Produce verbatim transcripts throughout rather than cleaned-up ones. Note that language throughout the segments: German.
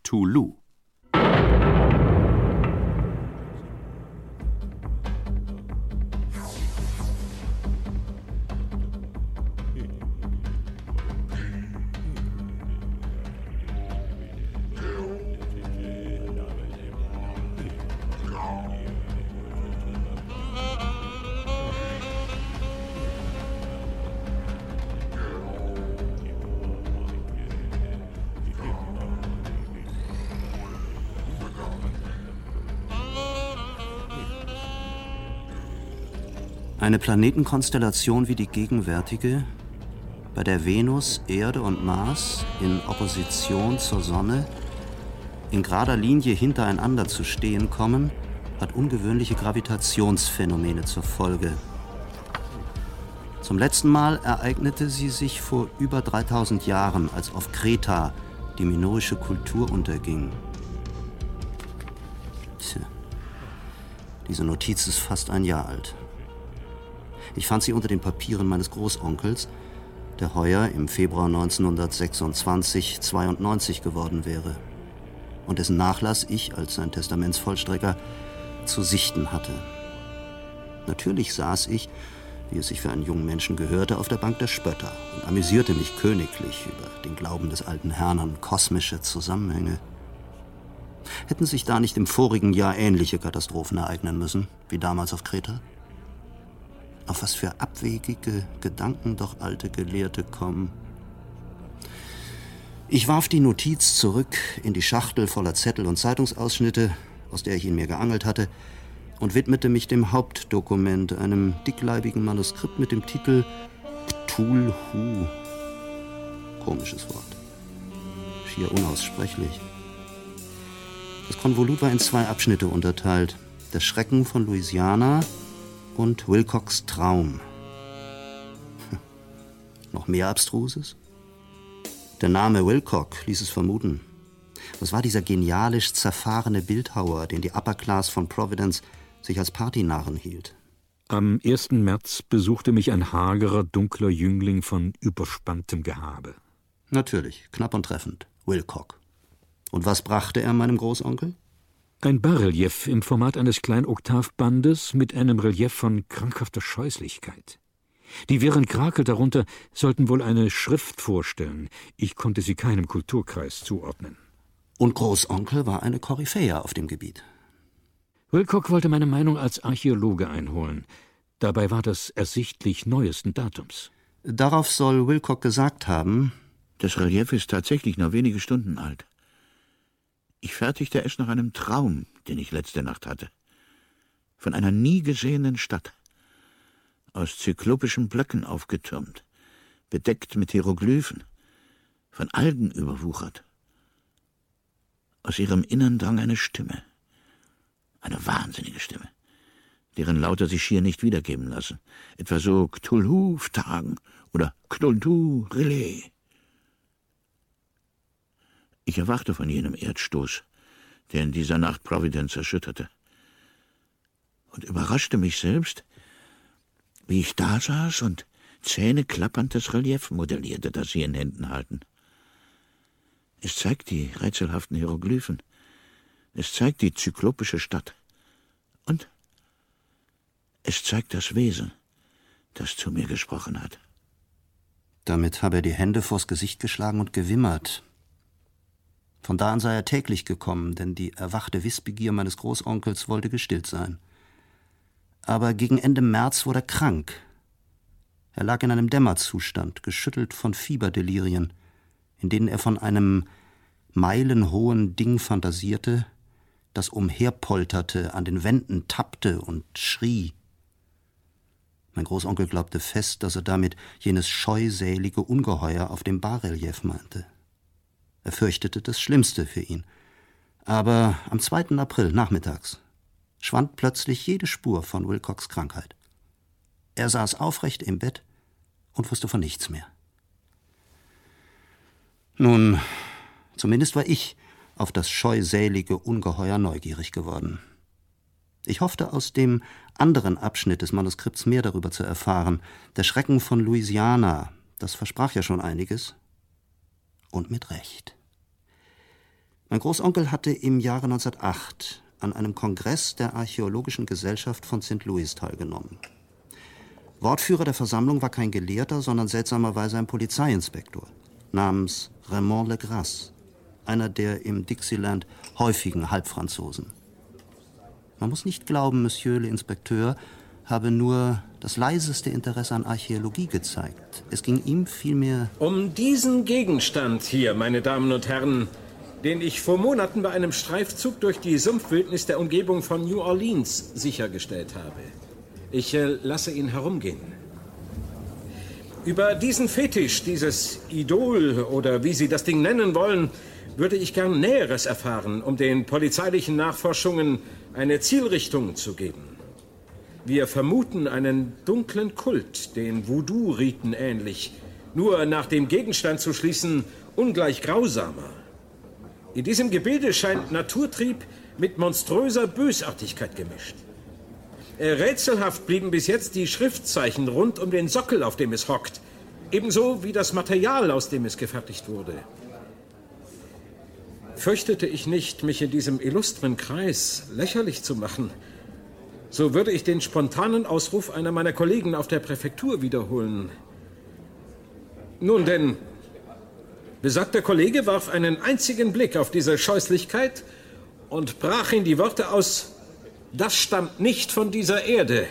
Cthulhu. Eine Planetenkonstellation wie die gegenwärtige, bei der Venus, Erde und Mars in Opposition zur Sonne in gerader Linie hintereinander zu stehen kommen, hat ungewöhnliche Gravitationsphänomene zur Folge. Zum letzten Mal ereignete sie sich vor über dreitausend Jahren, als auf Kreta die minoische Kultur unterging. Tja, diese Notiz ist fast ein Jahr alt. Ich fand sie unter den Papieren meines Großonkels, der heuer im Februar neunzehnhundertsechsundzwanzig zweiundneunzig geworden wäre und dessen Nachlass ich als sein Testamentsvollstrecker zu sichten hatte. Natürlich saß ich, wie es sich für einen jungen Menschen gehörte, auf der Bank der Spötter und amüsierte mich königlich über den Glauben des alten Herrn an kosmische Zusammenhänge. Hätten sich da nicht im vorigen Jahr ähnliche Katastrophen ereignen müssen, wie damals auf Kreta? Auf was für abwegige Gedanken doch alte Gelehrte kommen. Ich warf die Notiz zurück in die Schachtel voller Zettel und Zeitungsausschnitte, aus der ich ihn mir geangelt hatte, und widmete mich dem Hauptdokument, einem dickleibigen Manuskript mit dem Titel Cthulhu. Komisches Wort. Schier unaussprechlich. Das Konvolut war in zwei Abschnitte unterteilt. Der Schrecken von Louisiana und Wilcox Traum. Hm. Noch mehr Abstruses? Der Name Wilcock ließ es vermuten. Was war dieser genialisch zerfahrene Bildhauer, den die Upper Class von Providence sich als Partynarren hielt? Am ersten März besuchte mich ein hagerer, dunkler Jüngling von überspanntem Gehabe. Natürlich, knapp und treffend. Wilcock. Und was brachte er meinem Großonkel? Ein Bas-Relief im Format eines Kleinoktavbandes mit einem Relief von krankhafter Scheußlichkeit. Die wirren Krakel darunter sollten wohl eine Schrift vorstellen. Ich konnte sie keinem Kulturkreis zuordnen. Und Großonkel war eine Koryphäe auf dem Gebiet. Wilcock wollte meine Meinung als Archäologe einholen. Dabei war das ersichtlich neuesten Datums. Darauf soll Wilcock gesagt haben: Das Relief ist tatsächlich nur wenige Stunden alt. Ich fertigte es nach einem Traum, den ich letzte Nacht hatte. Von einer nie gesehenen Stadt. Aus zyklopischen Blöcken aufgetürmt, bedeckt mit Hieroglyphen, von Algen überwuchert. Aus ihrem Innern drang eine Stimme. Eine wahnsinnige Stimme, deren Laute sich schier nicht wiedergeben lassen. Etwa so Cthulhu Ftagen oder Cthulhu Relais. Ich erwachte von jenem Erdstoß, der in dieser Nacht Providence erschütterte, und überraschte mich selbst, wie ich da saß und zähneklappernd das Relief modellierte, das sie in Händen halten. Es zeigt die rätselhaften Hieroglyphen, es zeigt die zyklopische Stadt und es zeigt das Wesen, das zu mir gesprochen hat. Damit habe er die Hände vors Gesicht geschlagen und gewimmert. Von da an sei er täglich gekommen, denn die erwachte Wissbegier meines Großonkels wollte gestillt sein. Aber gegen Ende März wurde er krank. Er lag in einem Dämmerzustand, geschüttelt von Fieberdelirien, in denen er von einem meilenhohen Ding fantasierte, das umherpolterte, an den Wänden tappte und schrie. Mein Großonkel glaubte fest, dass er damit jenes scheusälige Ungeheuer auf dem Bas-Relief meinte. Er fürchtete das Schlimmste für ihn. Aber am zweiten April nachmittags schwand plötzlich jede Spur von Wilcocks Krankheit. Er saß aufrecht im Bett und wusste von nichts mehr. Nun, zumindest war ich auf das scheusälige Ungeheuer neugierig geworden. Ich hoffte, aus dem anderen Abschnitt des Manuskripts mehr darüber zu erfahren. Der Schrecken von Louisiana, das versprach ja schon einiges. Und mit Recht. Mein Großonkel hatte im Jahre neunzehnhundertacht an einem Kongress der Archäologischen Gesellschaft von Sankt Louis teilgenommen. Wortführer der Versammlung war kein Gelehrter, sondern seltsamerweise ein Polizeiinspektor namens Raymond Legras, einer der im Dixieland häufigen Halbfranzosen. Man muss nicht glauben, Monsieur l'Inspecteur habe nur das leiseste Interesse an Archäologie gezeigt. Es ging ihm vielmehr um diesen Gegenstand hier, meine Damen und Herren, den ich vor Monaten bei einem Streifzug durch die Sumpfwildnis der Umgebung von New Orleans sichergestellt habe. Ich äh, lasse ihn herumgehen. Über diesen Fetisch, dieses Idol oder wie Sie das Ding nennen wollen, würde ich gern Näheres erfahren, um den polizeilichen Nachforschungen eine Zielrichtung zu geben. Wir vermuten einen dunklen Kult, den Voodoo-Riten ähnlich, nur nach dem Gegenstand zu schließen, ungleich grausamer. In diesem Gebilde scheint Naturtrieb mit monströser Bösartigkeit gemischt. Rätselhaft blieben bis jetzt die Schriftzeichen rund um den Sockel, auf dem es hockt, ebenso wie das Material, aus dem es gefertigt wurde. Fürchtete ich nicht, mich in diesem illustren Kreis lächerlich zu machen, so würde ich den spontanen Ausruf einer meiner Kollegen auf der Präfektur wiederholen. Nun denn, besagter Kollege warf einen einzigen Blick auf diese Scheußlichkeit und brach in die Worte aus: Das stammt nicht von dieser Erde.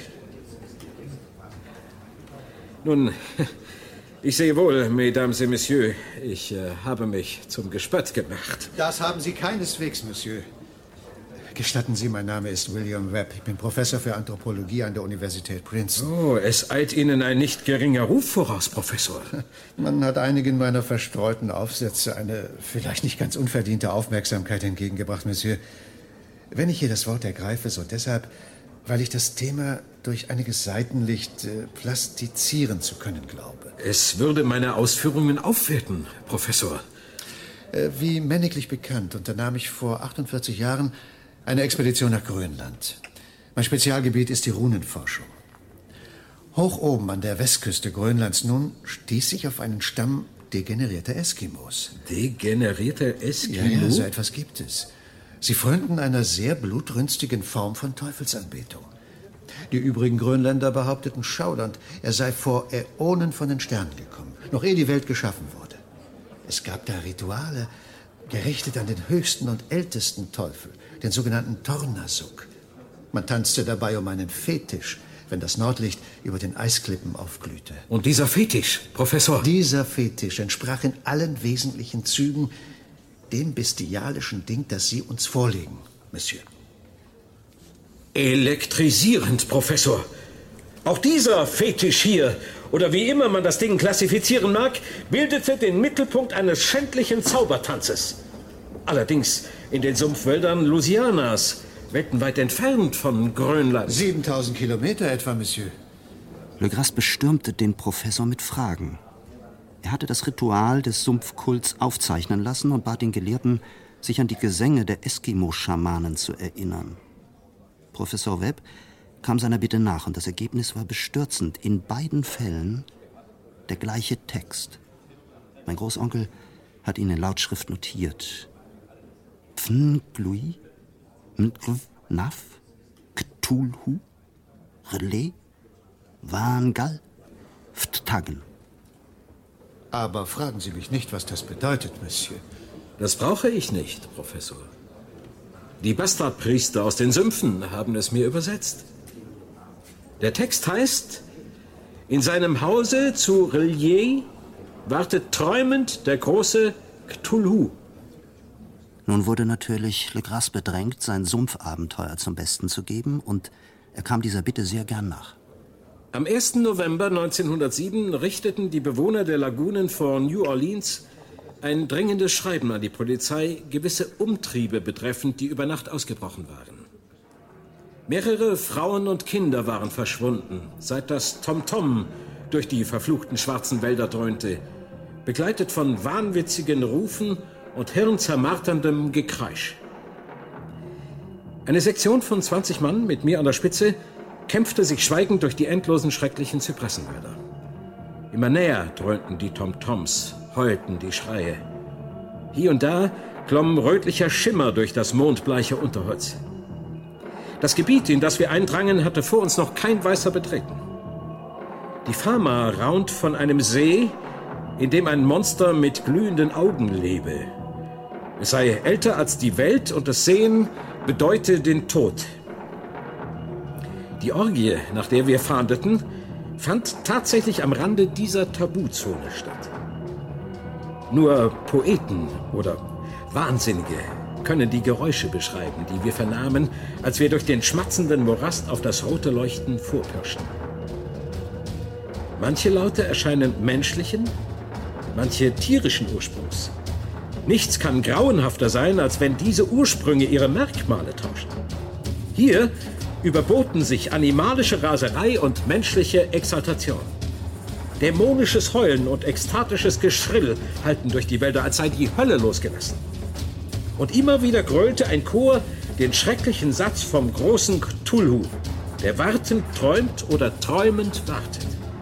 Nun, ich sehe wohl, Mesdames et Messieurs, ich äh, habe mich zum Gespött gemacht. Das haben Sie keineswegs, Monsieur. Gestatten Sie, mein Name ist William Webb. Ich bin Professor für Anthropologie an der Universität Princeton. Oh, es eilt Ihnen ein nicht geringer Ruf voraus, Professor. Man hat einigen meiner verstreuten Aufsätze eine vielleicht nicht ganz unverdiente Aufmerksamkeit entgegengebracht, Monsieur. Wenn ich hier das Wort ergreife, so deshalb, weil ich das Thema durch einiges Seitenlicht äh, plastizieren zu können glaube. Es würde meine Ausführungen aufwerten, Professor. Äh, wie männiglich bekannt, unternahm ich vor achtundvierzig Jahren eine Expedition nach Grönland. Mein Spezialgebiet ist die Runenforschung. Hoch oben an der Westküste Grönlands nun stieß ich auf einen Stamm degenerierter Eskimos. Degenerierter Eskimo? Ja, ja, so etwas gibt es. Sie frönten einer sehr blutrünstigen Form von Teufelsanbetung. Die übrigen Grönländer behaupteten schaudernd, er sei vor Äonen von den Sternen gekommen, noch ehe die Welt geschaffen wurde. Es gab da Rituale, gerichtet an den höchsten und ältesten Teufel, den sogenannten Tornasuk. Man tanzte dabei um einen Fetisch, wenn das Nordlicht über den Eisklippen aufglühte. Und dieser Fetisch, Professor? Dieser Fetisch entsprach in allen wesentlichen Zügen dem bestialischen Ding, das Sie uns vorlegen, Monsieur. Elektrisierend, Professor. Auch dieser Fetisch hier, oder wie immer man das Ding klassifizieren mag, bildete den Mittelpunkt eines schändlichen Zaubertanzes. Allerdings in den Sumpfwäldern Louisianas, weltenweit entfernt von Grönland. siebentausend Kilometer etwa, Monsieur. Legras bestürmte den Professor mit Fragen. Er hatte das Ritual des Sumpfkults aufzeichnen lassen und bat den Gelehrten, sich an die Gesänge der Eskimo-Schamanen zu erinnern. Professor Webb kam seiner Bitte nach und das Ergebnis war bestürzend. In beiden Fällen der gleiche Text. Mein Großonkel hat ihn in Lautschrift notiert. Pfnglui, Naf, Cthulhu, Relais, Wangal, Ftaggen. Aber fragen Sie mich nicht, was das bedeutet, Monsieur. Das brauche ich nicht, Professor. Die Bastardpriester aus den Sümpfen haben es mir übersetzt. Der Text heißt: In seinem Hause zu Relais wartet träumend der große Cthulhu. Nun wurde natürlich Legras bedrängt, sein Sumpfabenteuer zum Besten zu geben, und er kam dieser Bitte sehr gern nach. Am ersten November neunzehnhundertsieben richteten die Bewohner der Lagunen vor New Orleans ein dringendes Schreiben an die Polizei, gewisse Umtriebe betreffend, die über Nacht ausgebrochen waren. Mehrere Frauen und Kinder waren verschwunden, seit das Tom-Tom durch die verfluchten schwarzen Wälder dröhnte, begleitet von wahnwitzigen Rufen und hirnzermarterndem Gekreisch. Eine Sektion von zwanzig Mann mit mir an der Spitze kämpfte sich schweigend durch die endlosen schrecklichen Zypressenwälder. Immer näher dröhnten die Tom-Toms, heulten die Schreie. Hier und da klomm rötlicher Schimmer durch das mondbleiche Unterholz. Das Gebiet, in das wir eindrangen, hatte vor uns noch kein Weißer betreten. Die Fama raunt von einem See, in dem ein Monster mit glühenden Augen lebe. Es sei älter als die Welt und das Sehen bedeute den Tod. Die Orgie, nach der wir fahndeten, fand tatsächlich am Rande dieser Tabuzone statt. Nur Poeten oder Wahnsinnige können die Geräusche beschreiben, die wir vernahmen, als wir durch den schmatzenden Morast auf das rote Leuchten vorpirschten. Manche Laute erscheinen menschlichen, manche tierischen Ursprungs. Nichts kann grauenhafter sein, als wenn diese Ursprünge ihre Merkmale tauschen. Hier überboten sich animalische Raserei und menschliche Exaltation. Dämonisches Heulen und ekstatisches Geschrill hallten durch die Wälder, als sei die Hölle losgelassen. Und immer wieder gröhlte ein Chor den schrecklichen Satz vom großen Cthulhu, der wartend träumt oder träumend wartet.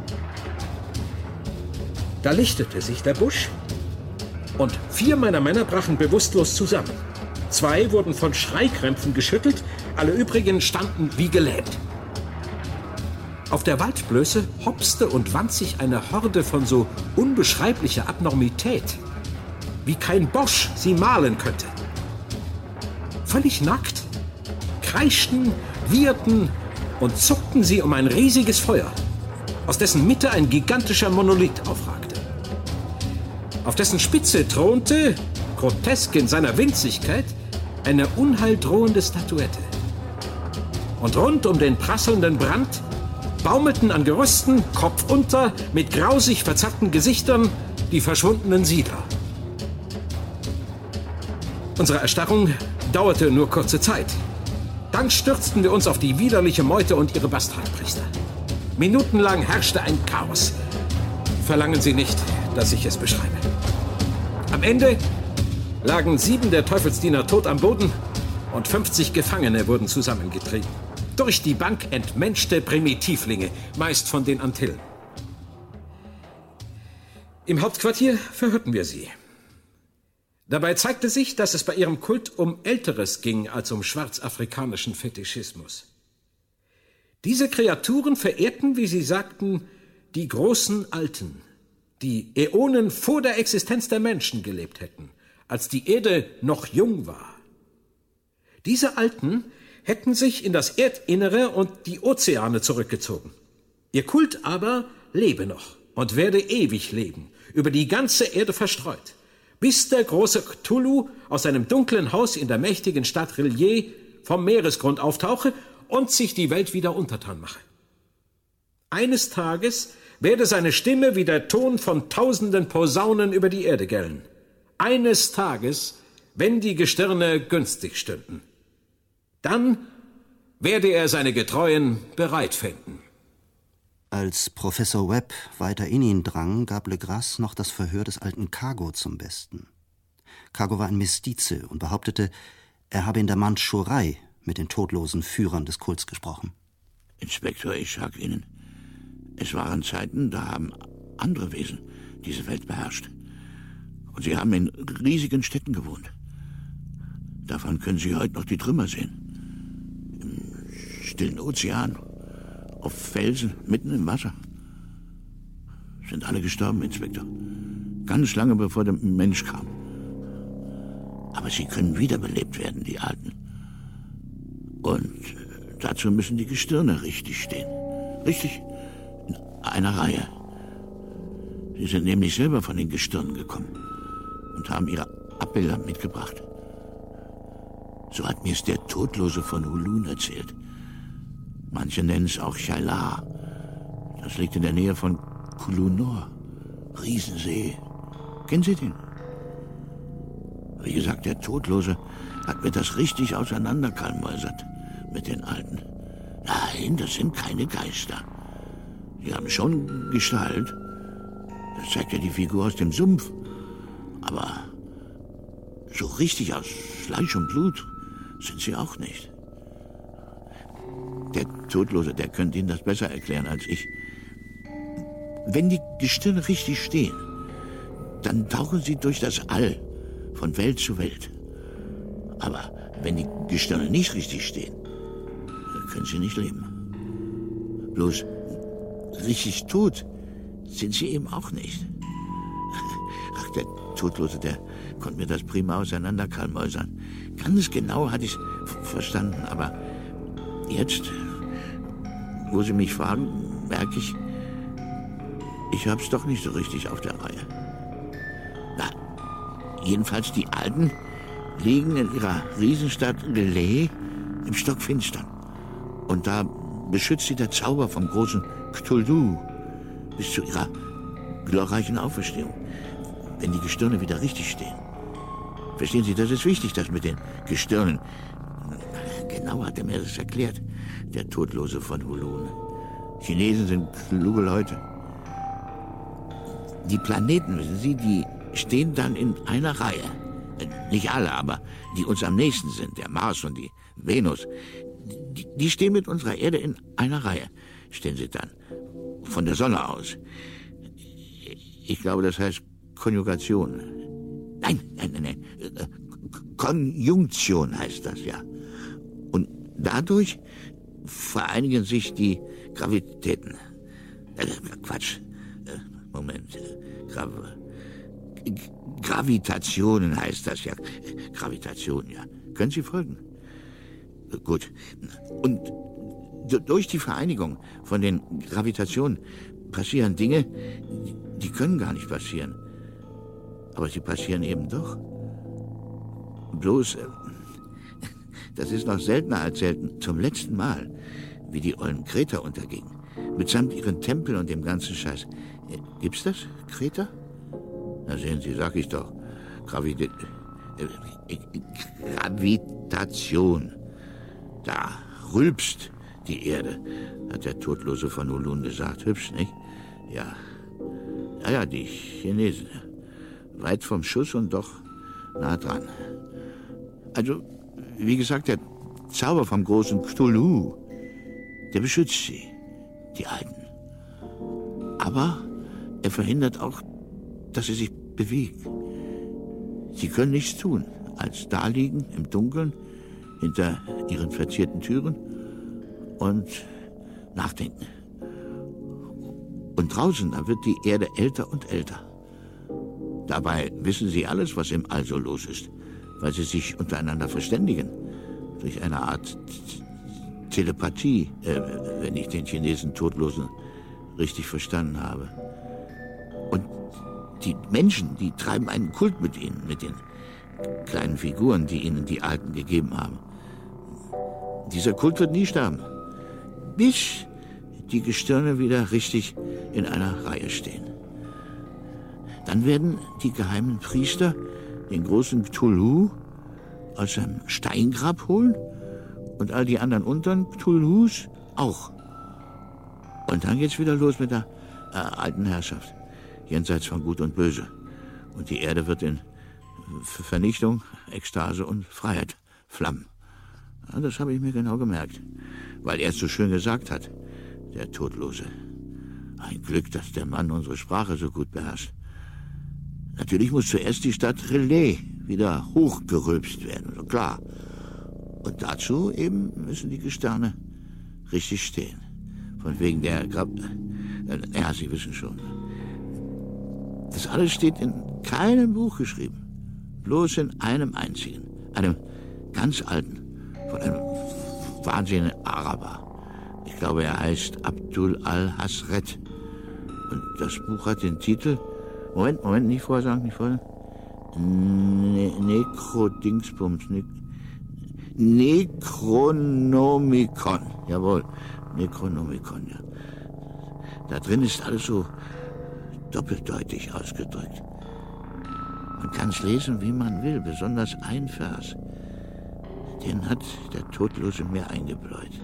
Da lichtete sich der Busch und vier meiner Männer brachen bewusstlos zusammen. Zwei wurden von Schreikrämpfen geschüttelt, alle übrigen standen wie gelähmt. Auf der Waldblöße hopste und wand sich eine Horde von so unbeschreiblicher Abnormität, wie kein Bosch sie malen könnte. Völlig nackt kreischten, wieherten und zuckten sie um ein riesiges Feuer, aus dessen Mitte ein gigantischer Monolith aufragte. Auf dessen Spitze thronte, grotesk in seiner Winzigkeit, eine unheildrohende Statuette. Und rund um den prasselnden Brand baumelten an Gerüsten, kopfunter, mit grausig verzerrten Gesichtern, die verschwundenen Siedler. Unsere Erstarrung dauerte nur kurze Zeit. Dann stürzten wir uns auf die widerliche Meute und ihre Bastardpriester. Minutenlang herrschte ein Chaos. Verlangen Sie nicht, dass ich es beschreibe. Am Ende lagen sieben der Teufelsdiener tot am Boden und fünfzig Gefangene wurden zusammengetrieben. Durch die Bank entmenschte Primitivlinge, meist von den Antillen. Im Hauptquartier verhörten wir sie. Dabei zeigte sich, dass es bei ihrem Kult um Älteres ging als um schwarzafrikanischen Fetischismus. Diese Kreaturen verehrten, wie sie sagten, die großen Alten, die Äonen vor der Existenz der Menschen gelebt hätten, als die Erde noch jung war. Diese Alten hätten sich in das Erdinnere und die Ozeane zurückgezogen. Ihr Kult aber lebe noch und werde ewig leben, über die ganze Erde verstreut, bis der große Cthulhu aus seinem dunklen Haus in der mächtigen Stadt R'lyeh vom Meeresgrund auftauche und sich die Welt wieder untertan mache. Eines Tages werde seine Stimme wie der Ton von tausenden Posaunen über die Erde gellen. Eines Tages, wenn die Gestirne günstig stünden. Dann werde er seine Getreuen bereit finden. Als Professor Webb weiter in ihn drang, gab Legras noch das Verhör des alten Kago zum Besten. Kago war ein Mestize und behauptete, er habe in der Mandschurei mit den todlosen Führern des Kults gesprochen. Inspektor, ich sag Ihnen, es waren Zeiten, da haben andere Wesen diese Welt beherrscht. Und sie haben in riesigen Städten gewohnt. Davon können Sie heute noch die Trümmer sehen. Im stillen Ozean, auf Felsen, mitten im Wasser. Sind alle gestorben, Inspektor. Ganz lange bevor der Mensch kam. Aber sie können wiederbelebt werden, die Alten. Und dazu müssen die Gestirne richtig stehen. Richtig in einer Reihe. Sie sind nämlich selber von den Gestirnen gekommen und haben ihre Abbilder mitgebracht. So hat mir es der Todlose von Hulun erzählt. Manche nennen es auch Chailar. Das liegt in der Nähe von Kulunor. Riesensee. Kennen Sie den? Wie gesagt, der Todlose hat mir das richtig auseinanderkalmäusert mit den Alten. Nein, das sind keine Geister. Die haben schon Gestalt. Das zeigt ja die Figur aus dem Sumpf. Aber so richtig aus Fleisch und Blut sind sie auch nicht. Der Todlose, der könnte Ihnen das besser erklären als ich. Wenn die Gestirne richtig stehen, dann tauchen sie durch das All von Welt zu Welt. Aber wenn die Gestirne nicht richtig stehen, können sie nicht leben. Bloß richtig tot sind sie eben auch nicht. Ach, der Todlose, der konnte mir das prima auseinanderkalmäusern. Ganz genau hatte ich es verstanden, aber jetzt, wo Sie mich fragen, merke ich, ich hab's doch nicht so richtig auf der Reihe. Na, jedenfalls die Alten liegen in ihrer Riesenstadt Lele im Stockfinstern. Und da beschützt sie der Zauber vom großen Cthulhu bis zu ihrer glorreichen Auferstehung, wenn die Gestirne wieder richtig stehen. Verstehen Sie, das ist wichtig, das mit den Gestirnen. Genau hat er mir das erklärt, der Todlose von Hulun. Chinesen sind kluge Leute. Die Planeten, wissen Sie, die stehen dann in einer Reihe. Nicht alle, aber die uns am nächsten sind, der Mars und die Venus. Die, die stehen mit unserer Erde in einer Reihe, stehen sie dann. Von der Sonne aus. Ich glaube, das heißt Konjugation. Nein, nein, nein, nein. Konjunktion heißt das, ja. Und dadurch vereinigen sich die Gravitäten. Äh, Quatsch. Äh, Moment. Grav Gravitationen heißt das, ja. Gravitation, ja. Können Sie folgen? Gut. Und durch die Vereinigung von den Gravitationen passieren Dinge, die können gar nicht passieren. Aber sie passieren eben doch. Bloß, das ist noch seltener als selten, zum letzten Mal, wie die ollen Kreter untergingen. Mitsamt ihren Tempeln und dem ganzen Scheiß. Gibt's das, Kreter? Na sehen Sie, sag ich doch. Gravita äh, Gravitation. Da rülpst die Erde, hat der Todlose von Hulun gesagt. Hübsch, nicht? Ja. Ja, ja, die Chinesen. Weit vom Schuss und doch nah dran. Also, wie gesagt, der Zauber vom großen Cthulhu, der beschützt sie, die Alten. Aber er verhindert auch, dass sie sich bewegen. Sie können nichts tun, als da liegen im Dunkeln, hinter ihren verzierten Türen und nachdenken. Und draußen, da wird die Erde älter und älter. Dabei wissen sie alles, was im All so los ist, weil sie sich untereinander verständigen. Durch eine Art Telepathie, äh, wenn ich den Chinesen Todlosen richtig verstanden habe. Und die Menschen, die treiben einen Kult mit ihnen, mit den kleinen Figuren, die ihnen die Alten gegeben haben. Dieser Kult wird nie sterben, bis die Gestirne wieder richtig in einer Reihe stehen. Dann werden die geheimen Priester den großen Cthulhu aus seinem Steingrab holen und all die anderen unteren Cthulhus auch. Und dann geht's wieder los mit der äh, alten Herrschaft, jenseits von Gut und Böse. Und die Erde wird in Vernichtung, Ekstase und Freiheit flammen. Ja, das habe ich mir genau gemerkt, weil er es so schön gesagt hat, der Todlose. Ein Glück, dass der Mann unsere Sprache so gut beherrscht. Natürlich muss zuerst die Stadt Relais wieder hochgerülpst werden, so klar. Und dazu eben müssen die Gestirne richtig stehen. Von wegen der Grab... Ja, Sie wissen schon. Das alles steht in keinem Buch geschrieben. Bloß in einem einzigen. Einem ganz alten. Von einem wahnsinnigen Araber. Ich glaube, er heißt Abdul al-Hasret. Und das Buch hat den Titel... Moment, Moment, nicht vorsagen, nicht vorsagen. Ne Necro-Dingsbums. Ne Necronomicon. Jawohl, Necronomicon, ja. Da drin ist alles so doppeldeutig ausgedrückt. Man kann es lesen, wie man will, besonders ein Vers. Den hat der Todlose mir eingebläut.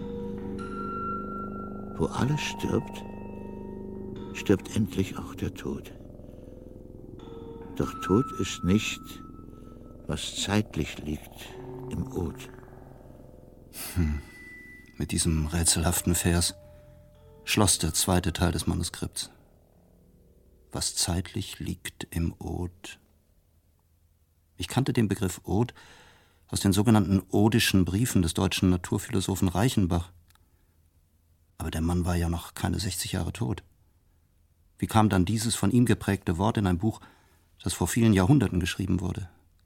Wo alles stirbt, stirbt endlich auch der Tod. Doch Tod ist nicht, was zeitlich liegt im Od. Hm. Mit diesem rätselhaften Vers schloss der zweite Teil des Manuskripts. Was zeitlich liegt im Od. Ich kannte den Begriff Od aus den sogenannten odischen Briefen des deutschen Naturphilosophen Reichenbach. Aber der Mann war ja noch keine sechzig Jahre tot. Wie kam dann dieses von ihm geprägte Wort in ein Buch, das vor vielen Jahrhunderten geschrieben wurde?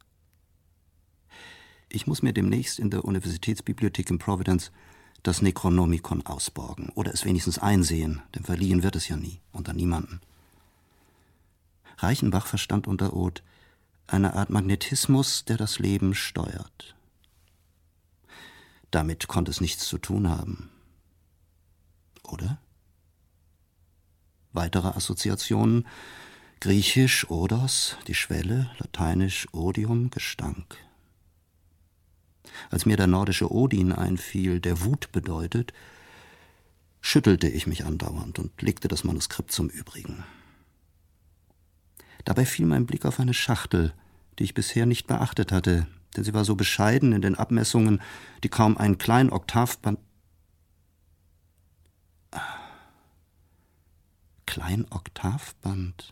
Ich muss mir demnächst in der Universitätsbibliothek in Providence das Necronomicon ausborgen oder es wenigstens einsehen, denn verliehen wird es ja nie, unter niemanden. Reichenbach verstand unter Oth eine Art Magnetismus, der das Leben steuert. Damit konnte es nichts zu tun haben. Oder? Weitere Assoziationen: Griechisch Odos, die Schwelle, Lateinisch Odium, Gestank. Als mir der nordische Odin einfiel, der Wut bedeutet, schüttelte ich mich andauernd und legte das Manuskript zum Übrigen. Dabei fiel mein Blick auf eine Schachtel, die ich bisher nicht beachtet hatte, denn sie war so bescheiden in den Abmessungen, die kaum einen kleinen Oktavband... Klein Oktavband?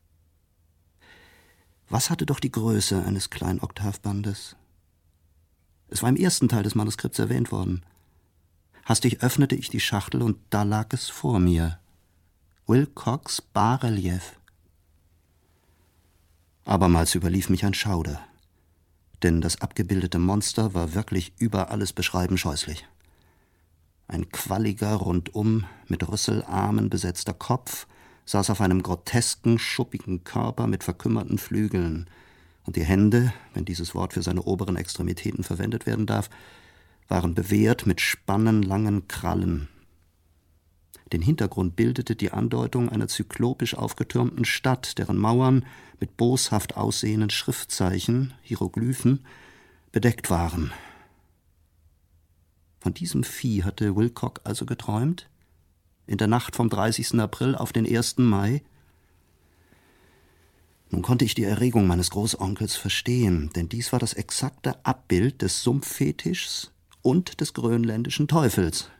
Was hatte doch die Größe eines kleinen Oktavbandes? Es war im ersten Teil des Manuskripts erwähnt worden. Hastig öffnete ich die Schachtel und da lag es vor mir. Wilcox Bas-Relief. Abermals überlief mich ein Schauder, denn das abgebildete Monster war wirklich über alles Beschreiben scheußlich. Ein qualliger, rundum mit Rüsselarmen besetzter Kopf saß auf einem grotesken, schuppigen Körper mit verkümmerten Flügeln, und die Hände, wenn dieses Wort für seine oberen Extremitäten verwendet werden darf, waren bewehrt mit spannenlangen Krallen. Den Hintergrund bildete die Andeutung einer zyklopisch aufgetürmten Stadt, deren Mauern mit boshaft aussehenden Schriftzeichen, Hieroglyphen, bedeckt waren. Von diesem Vieh hatte Wilcock also geträumt? In der Nacht vom dreißigsten April auf den ersten Mai? Nun konnte ich die Erregung meines Großonkels verstehen, denn dies war das exakte Abbild des Sumpffetischs und des grönländischen Teufels.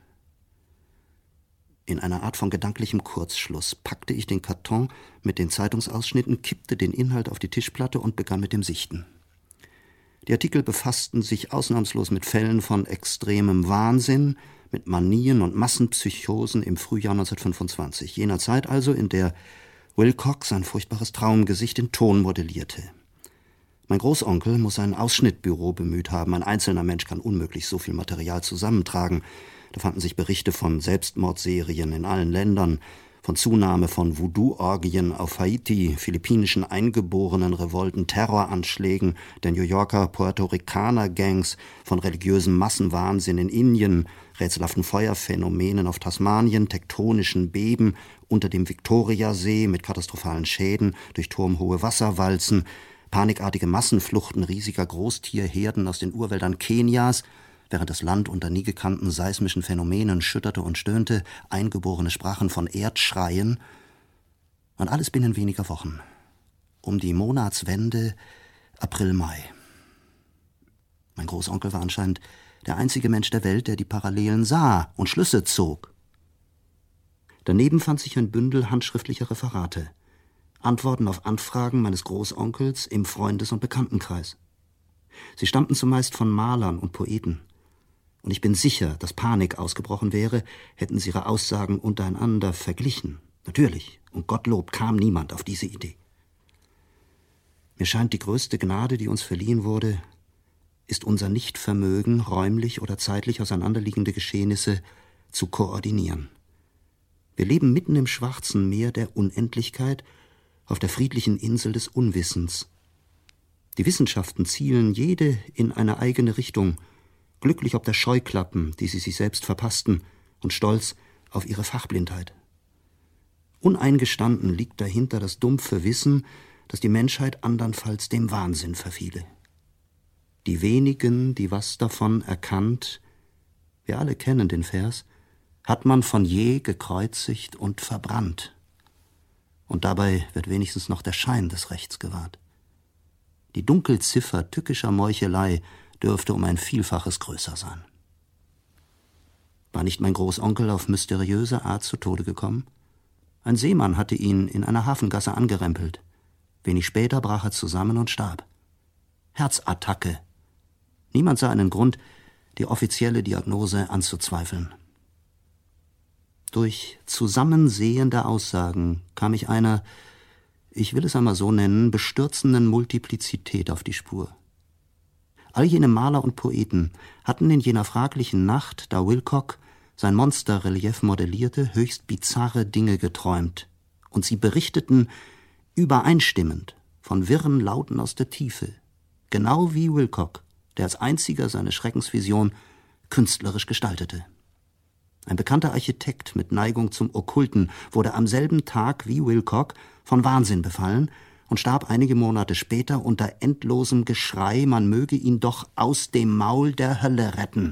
In einer Art von gedanklichem Kurzschluss packte ich den Karton mit den Zeitungsausschnitten, kippte den Inhalt auf die Tischplatte und begann mit dem Sichten. Die Artikel befassten sich ausnahmslos mit Fällen von extremem Wahnsinn, mit Manien und Massenpsychosen im Frühjahr neunzehnhundertfünfundzwanzig, jener Zeit also, in der Wilcock sein furchtbares Traumgesicht in Ton modellierte. Mein Großonkel muss ein Ausschnittbüro bemüht haben. Ein einzelner Mensch kann unmöglich so viel Material zusammentragen. Da fanden sich Berichte von Selbstmordserien in allen Ländern, von Zunahme von Voodoo-Orgien auf Haiti, philippinischen Eingeborenen-Revolten, Terroranschlägen der New Yorker Puerto-Ricaner-Gangs, von religiösem Massenwahnsinn in Indien, rätselhaften Feuerphänomenen auf Tasmanien, tektonischen Beben unter dem Viktoriasee mit katastrophalen Schäden durch turmhohe Wasserwalzen, panikartige Massenfluchten riesiger Großtierherden aus den Urwäldern Kenias, während das Land unter nie gekannten seismischen Phänomenen schütterte und stöhnte, Eingeborene sprachen von Erdschreien, und alles binnen weniger Wochen. Um die Monatswende April-Mai. Mein Großonkel war anscheinend der einzige Mensch der Welt, der die Parallelen sah und Schlüsse zog. Daneben fand sich ein Bündel handschriftlicher Referate, Antworten auf Anfragen meines Großonkels im Freundes- und Bekanntenkreis. Sie stammten zumeist von Malern und Poeten. Und ich bin sicher, dass Panik ausgebrochen wäre, hätten sie ihre Aussagen untereinander verglichen. Natürlich, und Gottlob kam niemand auf diese Idee. Mir scheint, die größte Gnade, die uns verliehen wurde, ist unser Nichtvermögen, räumlich oder zeitlich auseinanderliegende Geschehnisse zu koordinieren. Wir leben mitten im schwarzen Meer der Unendlichkeit, auf der friedlichen Insel des Unwissens. Die Wissenschaften zielen jede in eine eigene Richtung, glücklich ob der Scheuklappen, die sie sich selbst verpassten, und stolz auf ihre Fachblindheit. Uneingestanden liegt dahinter das dumpfe Wissen, dass die Menschheit andernfalls dem Wahnsinn verfiele. Die wenigen, die was davon erkannt, wir alle kennen den Vers, hat man von je gekreuzigt und verbrannt. Und dabei wird wenigstens noch der Schein des Rechts gewahrt. Die Dunkelziffer tückischer Meuchelei dürfte um ein Vielfaches größer sein. War nicht mein Großonkel auf mysteriöse Art zu Tode gekommen? Ein Seemann hatte ihn in einer Hafengasse angerempelt. Wenig später brach er zusammen und starb. Herzattacke. Niemand sah einen Grund, die offizielle Diagnose anzuzweifeln. Durch Zusammensehen der Aussagen kam ich einer, ich will es einmal so nennen, bestürzenden Multiplizität auf die Spur. All jene Maler und Poeten hatten in jener fraglichen Nacht, da Wilcock sein Monsterrelief modellierte, höchst bizarre Dinge geträumt, und sie berichteten übereinstimmend von wirren Lauten aus der Tiefe, genau wie Wilcock, der als einziger seine Schreckensvision künstlerisch gestaltete. Ein bekannter Architekt mit Neigung zum Okkulten wurde am selben Tag wie Wilcock von Wahnsinn befallen und starb einige Monate später unter endlosem Geschrei, man möge ihn doch aus dem Maul der Hölle retten.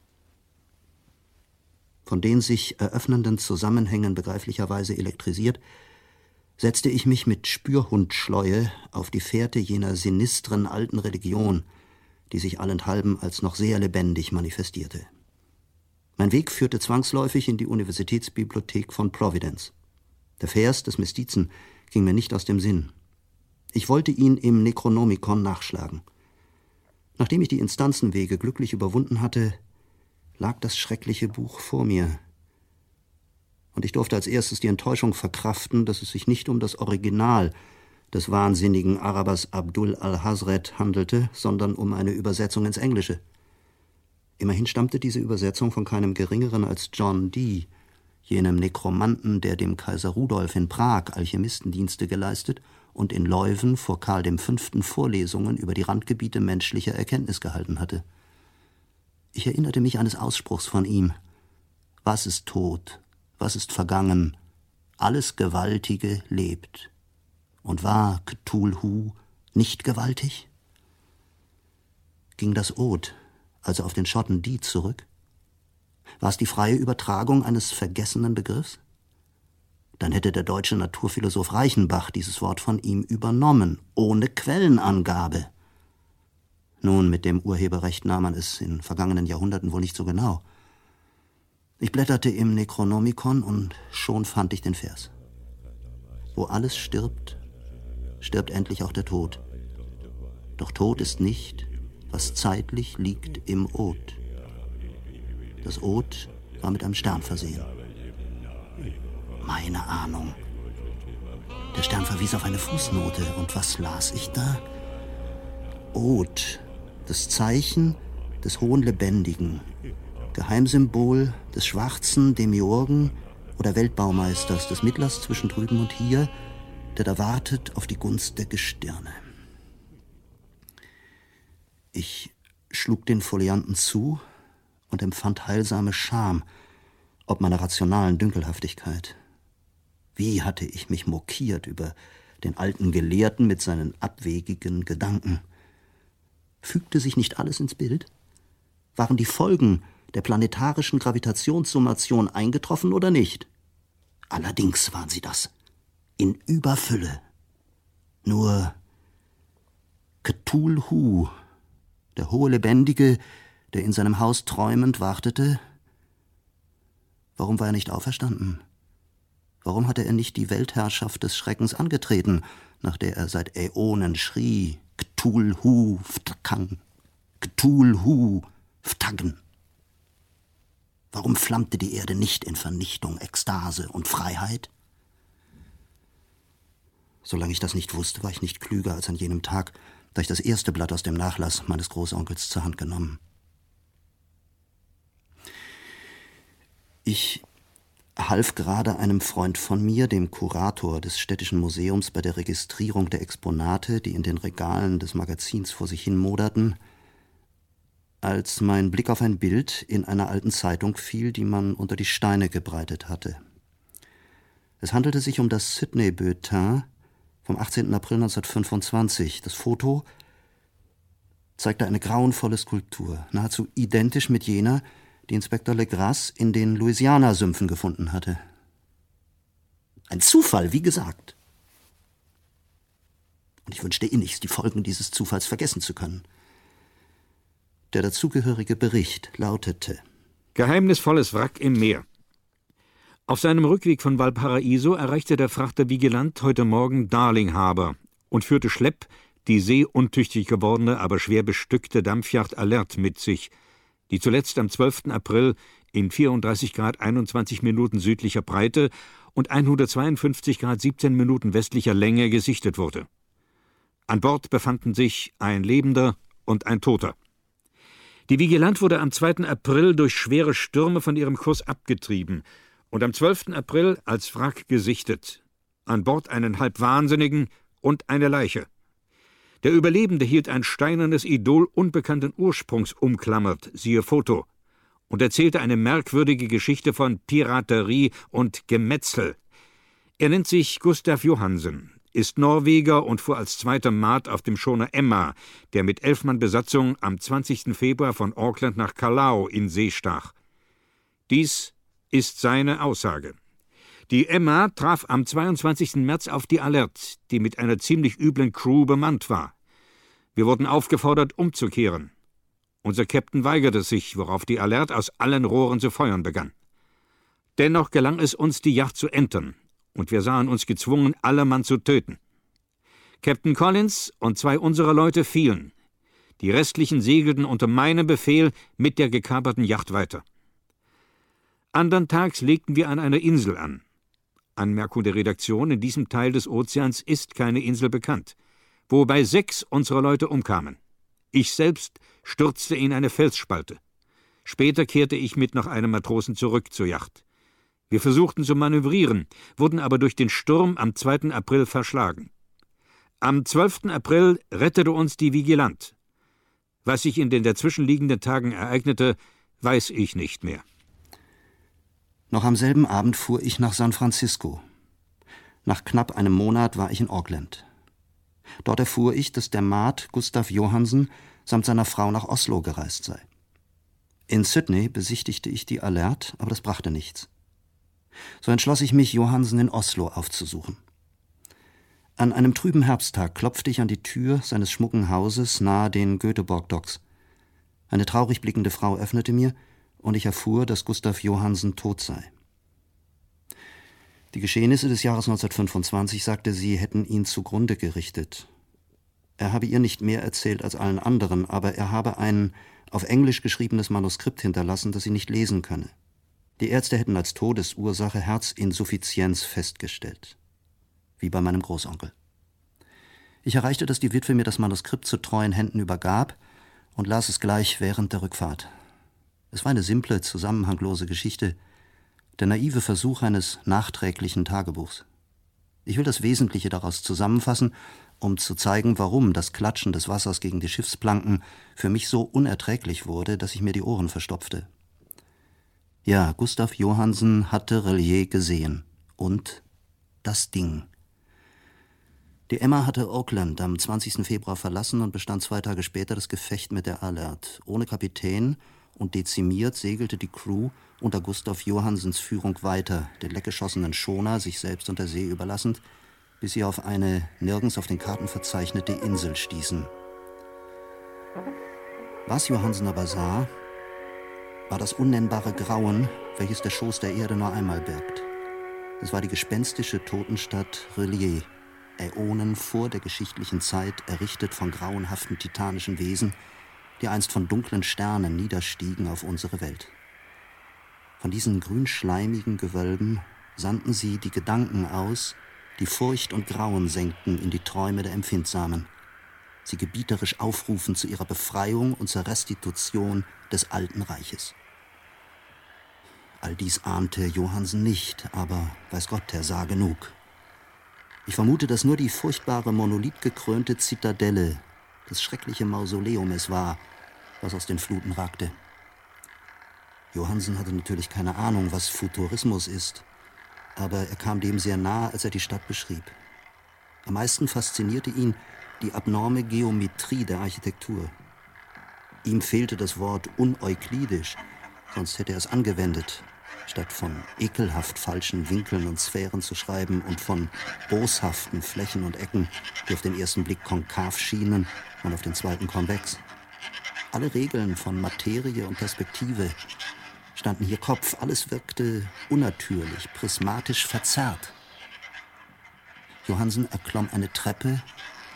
Von den sich eröffnenden Zusammenhängen begreiflicherweise elektrisiert, setzte ich mich mit Spürhundschleue auf die Fährte jener sinistren alten Religion, die sich allenthalben als noch sehr lebendig manifestierte. Mein Weg führte zwangsläufig in die Universitätsbibliothek von Providence. Der Vers des Mestizen ging mir nicht aus dem Sinn. Ich wollte ihn im Necronomicon nachschlagen. Nachdem ich die Instanzenwege glücklich überwunden hatte, lag das schreckliche Buch vor mir. Und ich durfte als erstes die Enttäuschung verkraften, dass es sich nicht um das Original des wahnsinnigen Arabers Abdul al-Hazret handelte, sondern um eine Übersetzung ins Englische. Immerhin stammte diese Übersetzung von keinem Geringeren als John Dee, jenem Nekromanten, der dem Kaiser Rudolf in Prag Alchemistendienste geleistet und in Leuven vor Karl dem Fünften Vorlesungen über die Randgebiete menschlicher Erkenntnis gehalten hatte. Ich erinnerte mich eines Ausspruchs von ihm: Was ist tot? Was ist vergangen? Alles Gewaltige lebt. Und war Cthulhu nicht gewaltig? Ging das Od also auf den Schotten Dee zurück? War es die freie Übertragung eines vergessenen Begriffs? Dann hätte der deutsche Naturphilosoph Reichenbach dieses Wort von ihm übernommen, ohne Quellenangabe. Nun, mit dem Urheberrecht nahm man es in vergangenen Jahrhunderten wohl nicht so genau. Ich blätterte im Necronomicon und schon fand ich den Vers. Wo alles stirbt, stirbt endlich auch der Tod. Doch Tod ist nicht, was zeitlich liegt im Od. Das Od war mit einem Stern versehen. Meine Ahnung. Der Stern verwies auf eine Fußnote. Und was las ich da? Od, das Zeichen des hohen Lebendigen, Geheimsymbol des schwarzen Demiurgen oder Weltbaumeisters, des Mittlers zwischen drüben und hier, der da wartet auf die Gunst der Gestirne. Ich schlug den Folianten zu und empfand heilsame Scham ob meiner rationalen Dünkelhaftigkeit. Wie hatte ich mich mokiert über den alten Gelehrten mit seinen abwegigen Gedanken. Fügte sich nicht alles ins Bild? Waren die Folgen der planetarischen Gravitationssummation eingetroffen oder nicht? Allerdings waren sie das. In Überfülle. Nur Cthulhu, der hohe Lebendige, der in seinem Haus träumend wartete, warum war er nicht auferstanden? Warum hatte er nicht die Weltherrschaft des Schreckens angetreten, nach der er seit Äonen schrie: Cthulhu Ftagn, Cthulhu Ftagn? Warum flammte die Erde nicht in Vernichtung, Ekstase und Freiheit? Solange ich das nicht wusste, war ich nicht klüger als an jenem Tag, da ich das erste Blatt aus dem Nachlass meines Großonkels zur Hand genommen. Ich half gerade einem Freund von mir, dem Kurator des Städtischen Museums, bei der Registrierung der Exponate, die in den Regalen des Magazins vor sich hin moderten, als mein Blick auf ein Bild in einer alten Zeitung fiel, die man unter die Steine gebreitet hatte. Es handelte sich um das Sydney-Bulletin vom achtzehnten April neunzehnhundertfünfundzwanzig. Das Foto zeigte eine grauenvolle Skulptur, nahezu identisch mit jener, die Inspektor Legras in den Louisiana-Sümpfen gefunden hatte. Ein Zufall, wie gesagt. Und ich wünschte innigst, die Folgen dieses Zufalls vergessen zu können. Der dazugehörige Bericht lautete: Geheimnisvolles Wrack im Meer. Auf seinem Rückweg von Valparaiso erreichte der Frachter Vigilant heute Morgen Darling Harbour und führte Schlepp die seeuntüchtig gewordene, aber schwer bestückte Dampfjacht Alert mit sich, die zuletzt am zwölften April in vierunddreißig Grad einundzwanzig Minuten südlicher Breite und hundertzweiundfünfzig Grad siebzehn Minuten westlicher Länge gesichtet wurde. An Bord befanden sich ein Lebender und ein Toter. Die Vigilant wurde am zweiten April durch schwere Stürme von ihrem Kurs abgetrieben und am zwölften April als Wrack gesichtet. An Bord einen Halbwahnsinnigen und eine Leiche. Der Überlebende hielt ein steinernes Idol unbekannten Ursprungs umklammert, siehe Foto, und erzählte eine merkwürdige Geschichte von Piraterie und Gemetzel. Er nennt sich Gustav Johansen, ist Norweger und fuhr als zweiter Maat auf dem Schoner Emma, der mit elf Mann Besatzung am zwanzigsten Februar von Auckland nach Callao in See stach. Dies ist seine Aussage. Die Emma traf am zweiundzwanzigsten März auf die Alert, die mit einer ziemlich üblen Crew bemannt war. Wir wurden aufgefordert, umzukehren. Unser Captain weigerte sich, worauf die Alert aus allen Rohren zu feuern begann. Dennoch gelang es uns, die Yacht zu entern, und wir sahen uns gezwungen, alle Mann zu töten. Captain Collins und zwei unserer Leute fielen. Die restlichen segelten unter meinem Befehl mit der gekaperten Yacht weiter. Andern Tags legten wir an einer Insel an. Anmerkung der Redaktion: In diesem Teil des Ozeans ist keine Insel bekannt, wobei sechs unserer Leute umkamen. Ich selbst stürzte in eine Felsspalte. Später kehrte ich mit noch einem Matrosen zurück zur Yacht. Wir versuchten zu manövrieren, wurden aber durch den Sturm am zweiten April verschlagen. Am zwölften April rettete uns die Vigilant. Was sich in den dazwischenliegenden Tagen ereignete, weiß ich nicht mehr. Noch am selben Abend fuhr ich nach San Francisco. Nach knapp einem Monat war ich in Auckland. Dort erfuhr ich, dass der Maat Gustav Johansen samt seiner Frau nach Oslo gereist sei. In Sydney besichtigte ich die Alert, aber das brachte nichts. So entschloss ich mich, Johansen in Oslo aufzusuchen. An einem trüben Herbsttag klopfte ich an die Tür seines schmucken Hauses nahe den Göteborg-Docks. Eine traurig blickende Frau öffnete mir, und ich erfuhr, dass Gustav Johansen tot sei. Die Geschehnisse des Jahres neunzehnhundertfünfundzwanzig, sagte sie, hätten ihn zugrunde gerichtet. Er habe ihr nicht mehr erzählt als allen anderen, aber er habe ein auf Englisch geschriebenes Manuskript hinterlassen, das sie nicht lesen könne. Die Ärzte hätten als Todesursache Herzinsuffizienz festgestellt. Wie bei meinem Großonkel. Ich erreichte, dass die Witwe mir das Manuskript zu treuen Händen übergab und las es gleich während der Rückfahrt. Es war eine simple, zusammenhanglose Geschichte, der naive Versuch eines nachträglichen Tagebuchs. Ich will das Wesentliche daraus zusammenfassen, um zu zeigen, warum das Klatschen des Wassers gegen die Schiffsplanken für mich so unerträglich wurde, dass ich mir die Ohren verstopfte. Ja, Gustav Johansen hatte Relier gesehen. Und das Ding. Die Emma hatte Auckland am zwanzigsten Februar verlassen und bestand zwei Tage später das Gefecht mit der Alert. Ohne Kapitän und dezimiert segelte die Crew unter Gustav Johansens Führung weiter, den leckgeschossenen Schoner sich selbst und der See überlassend, bis sie auf eine nirgends auf den Karten verzeichnete Insel stießen. Was Johansen aber sah, war das unnennbare Grauen, welches der Schoß der Erde nur einmal birgt. Es war die gespenstische Totenstadt Relier, Äonen vor der geschichtlichen Zeit errichtet von grauenhaften titanischen Wesen, die einst von dunklen Sternen niederstiegen auf unsere Welt. Von diesen grünschleimigen Gewölben sandten sie die Gedanken aus, die Furcht und Grauen senkten in die Träume der Empfindsamen, sie gebieterisch aufrufen zu ihrer Befreiung und zur Restitution des alten Reiches. All dies ahnte Johansen nicht, aber weiß Gott, er sah genug. Ich vermute, dass nur die furchtbare monolithgekrönte Zitadelle, das schreckliche Mausoleum es war, was aus den Fluten ragte. Johansen hatte natürlich keine Ahnung, was Futurismus ist, aber er kam dem sehr nahe, als er die Stadt beschrieb. Am meisten faszinierte ihn die abnorme Geometrie der Architektur. Ihm fehlte das Wort uneuklidisch, sonst hätte er es angewendet, statt von ekelhaft falschen Winkeln und Sphären zu schreiben und von boshaften Flächen und Ecken, die auf den ersten Blick konkav schienen und auf den zweiten konvex. Alle Regeln von Materie und Perspektive standen hier Kopf, alles wirkte unnatürlich, prismatisch verzerrt. Johansen erklomm eine Treppe,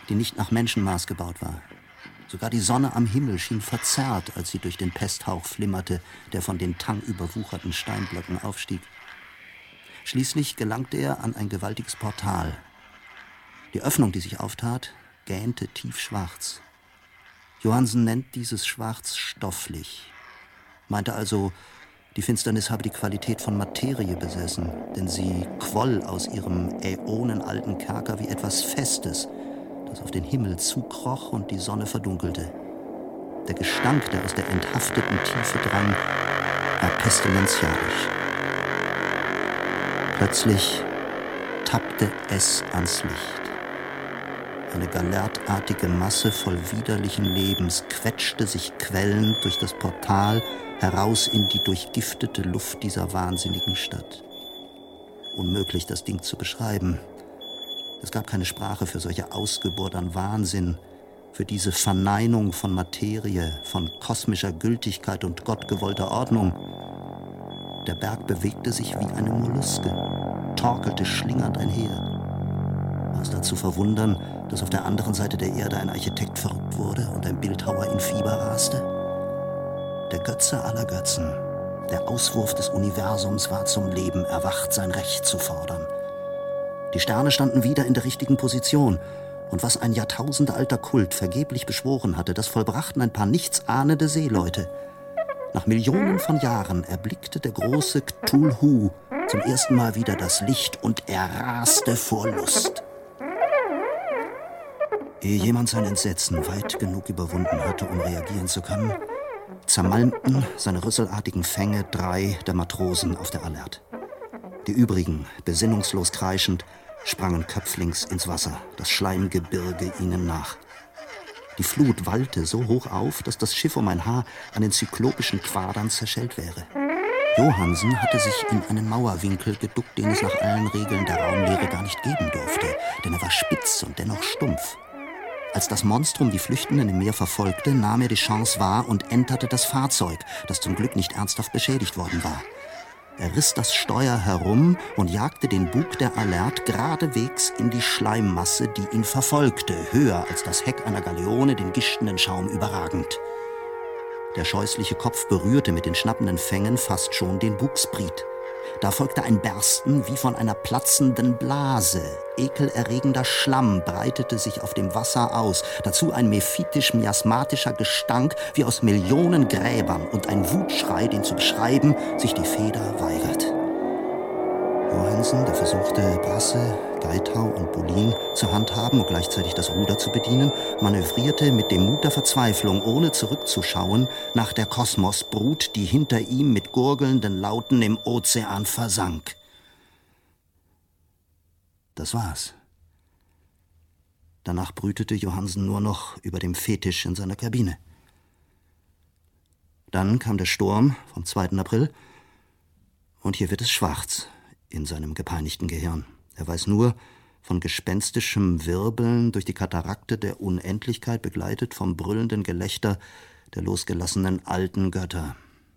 die nicht nach Menschenmaß gebaut war. Sogar die Sonne am Himmel schien verzerrt, als sie durch den Pesthauch flimmerte, der von den tangüberwucherten Steinblöcken aufstieg. Schließlich gelangte er an ein gewaltiges Portal. Die Öffnung, die sich auftat, gähnte tiefschwarz. Johansen nennt dieses Schwarz stofflich, meinte also, die Finsternis habe die Qualität von Materie besessen, denn sie quoll aus ihrem äonenalten Kerker wie etwas Festes, das auf den Himmel zukroch und die Sonne verdunkelte. Der Gestank, der aus der enthafteten Tiefe drang, war pestilenzialisch. Plötzlich tappte es ans Licht. Eine galertartige Masse voll widerlichen Lebens quetschte sich quellend durch das Portal heraus in die durchgiftete Luft dieser wahnsinnigen Stadt. Unmöglich, das Ding zu beschreiben. Es gab keine Sprache für solche Ausgeburt an Wahnsinn, für diese Verneinung von Materie, von kosmischer Gültigkeit und gottgewollter Ordnung. Der Berg bewegte sich wie eine Molluske, torkelte schlingernd einher. War es da zu verwundern, dass auf der anderen Seite der Erde ein Architekt verrückt wurde und ein Bildhauer in Fieber raste? Der Götze aller Götzen, der Auswurf des Universums war zum Leben erwacht, sein Recht zu fordern. Die Sterne standen wieder in der richtigen Position. Und was ein jahrtausendealter Kult vergeblich beschworen hatte, das vollbrachten ein paar nichtsahnende Seeleute. Nach Millionen von Jahren erblickte der große Cthulhu zum ersten Mal wieder das Licht und er raste vor Lust. Ehe jemand sein Entsetzen weit genug überwunden hatte, um reagieren zu können, zermalmten seine rüsselartigen Fänge drei der Matrosen auf der Alert. Die übrigen, besinnungslos kreischend, sprangen köpflings ins Wasser, das Schleimgebirge ihnen nach. Die Flut wallte so hoch auf, dass das Schiff um ein Haar an den zyklopischen Quadern zerschellt wäre. Johansen hatte sich in einen Mauerwinkel geduckt, den es nach allen Regeln der Raumlehre gar nicht geben durfte, denn er war spitz und dennoch stumpf. Als das Monstrum die Flüchtenden im Meer verfolgte, nahm er die Chance wahr und enterte das Fahrzeug, das zum Glück nicht ernsthaft beschädigt worden war. Er riss das Steuer herum und jagte den Bug der Alert geradewegs in die Schleimmasse, die ihn verfolgte, höher als das Heck einer Galeone den gischtenden Schaum überragend. Der scheußliche Kopf berührte mit den schnappenden Fängen fast schon den Bugspriet. Da folgte ein Bersten wie von einer platzenden Blase. Ekelerregender Schlamm breitete sich auf dem Wasser aus. Dazu ein mephitisch-miasmatischer Gestank wie aus Millionen Gräbern und ein Wutschrei, den zu beschreiben sich die Feder weigert. Johansen, der versuchte, Brasse, Geithau und Bolin zur Hand haben und gleichzeitig das Ruder zu bedienen, manövrierte mit dem Mut der Verzweiflung, ohne zurückzuschauen, nach der Kosmosbrut, die hinter ihm mit gurgelnden Lauten im Ozean versank. Das war's. Danach brütete Johansen nur noch über dem Fetisch in seiner Kabine. Dann kam der Sturm vom zweiten April und hier wird es schwarz in seinem gepeinigten Gehirn. Er weiß nur von gespenstischem Wirbeln durch die Katarakte der Unendlichkeit, begleitet vom brüllenden Gelächter der losgelassenen alten Götter.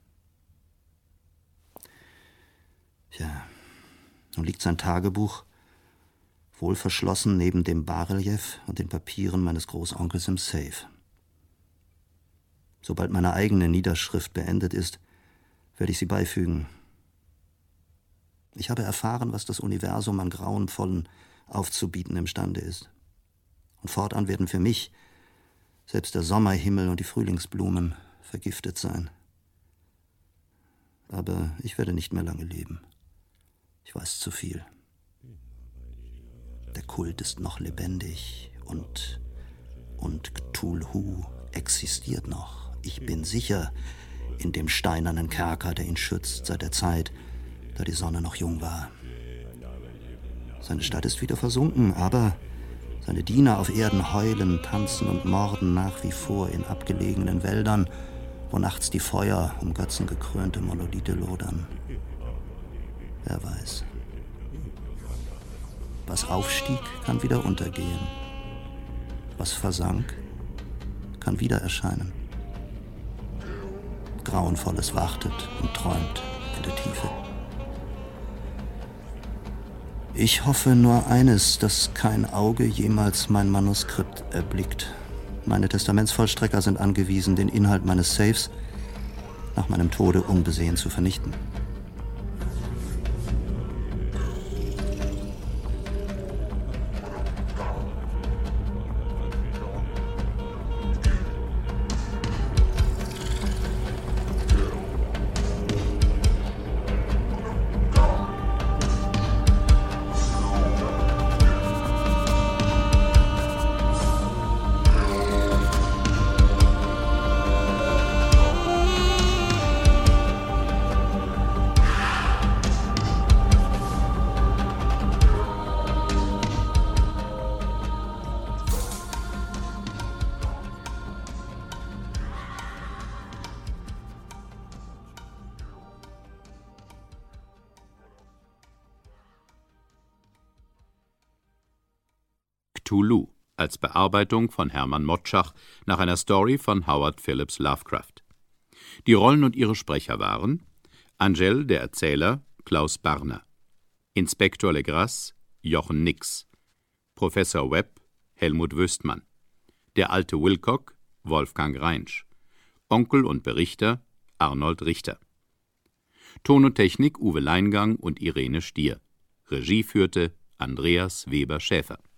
Tja, nun liegt sein Tagebuch wohlverschlossen neben dem Basrelief und den Papieren meines Großonkels im Safe. Sobald meine eigene Niederschrift beendet ist, werde ich sie beifügen. Ich habe erfahren, was das Universum an Grauenvollen aufzubieten imstande ist. Und fortan werden für mich selbst der Sommerhimmel und die Frühlingsblumen vergiftet sein. Aber ich werde nicht mehr lange leben. Ich weiß zu viel. Der Kult ist noch lebendig und, und Cthulhu existiert noch. Ich bin sicher in dem steinernen Kerker, der ihn schützt seit der Zeit, da die Sonne noch jung war. Seine Stadt ist wieder versunken, aber seine Diener auf Erden heulen, tanzen und morden nach wie vor in abgelegenen Wäldern, wo nachts die Feuer um götzengekrönte Monolithe lodern. Wer weiß. Was aufstieg, kann wieder untergehen. Was versank, kann wieder erscheinen. Grauenvolles wartet und träumt in der Tiefe. Ich hoffe nur eines, dass kein Auge jemals mein Manuskript erblickt. Meine Testamentsvollstrecker sind angewiesen, den Inhalt meines Safes nach meinem Tode unbesehen zu vernichten. Cthulhu als Bearbeitung von Hermann Motschach nach einer Story von Howard Phillips Lovecraft. Die Rollen und ihre Sprecher waren: Angel, der Erzähler, Klaus Barner; Inspektor Legras, Jochen Nix; Professor Webb, Helmut Wöstmann; der alte Wilcock, Wolfgang Reinsch; Onkel und Berichter, Arnold Richter. Ton und Technik Uwe Leingang und Irene Stier. Regie führte Andreas Weber-Schäfer.